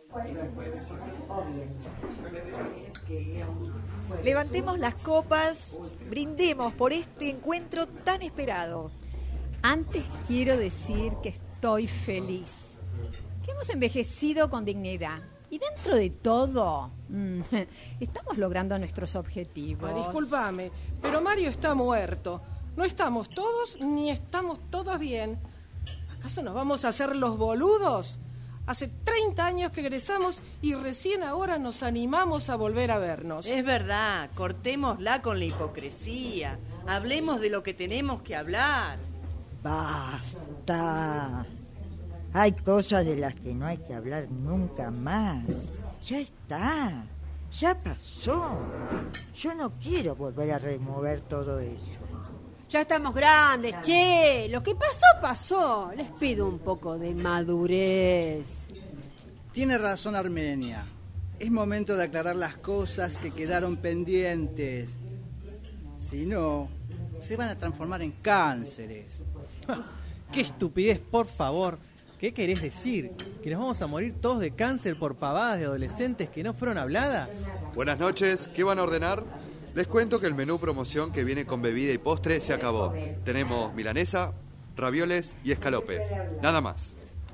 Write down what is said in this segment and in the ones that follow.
Levantemos las copas, brindemos por este encuentro tan esperado. Antes quiero decir que estoy feliz, que hemos envejecido con dignidad y dentro de todo estamos logrando nuestros objetivos. Discúlpame, pero Mario está muerto. No estamos todos ni estamos todas bien. ¿Acaso nos vamos a hacer los boludos? Hace 30 años que egresamos y recién ahora nos animamos a volver a vernos. Es verdad, cortémosla con la hipocresía. Hablemos de lo que tenemos que hablar. Basta. Hay cosas de las que no hay que hablar nunca más. Ya está. Ya pasó. Yo no quiero volver a remover todo eso. Ya estamos grandes, che. Lo que pasó, pasó. Les pido un poco de madurez. Tiene razón Armenia. Es momento de aclarar las cosas que quedaron pendientes. Si no, se van a transformar en cánceres. ¡Qué estupidez, por favor! ¿Qué querés decir? ¿Que nos vamos a morir todos de cáncer por pavadas de adolescentes que no fueron habladas? Buenas noches, ¿qué van a ordenar? Les cuento que el menú promoción que viene con bebida y postre se acabó. Tenemos milanesa, ravioles y escalope. Nada más.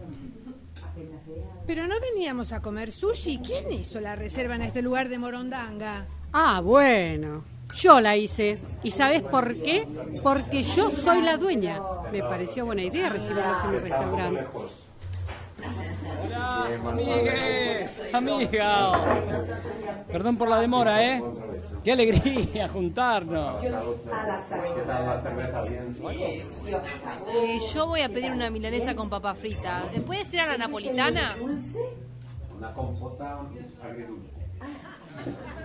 Pero no veníamos a comer sushi. ¿Quién hizo la reserva en este lugar de Morondanga? Ah, bueno. Yo la hice. ¿Y sabes por qué? Porque yo soy la dueña. Me pareció buena idea recibirlos en mi restaurante. Hola, amigues, amigas. Perdón por la demora, ¿eh? ¡Qué alegría juntarnos! Yo voy a pedir una milanesa con papa frita. ¿Puede ser a la napolitana? Una compota agridulce.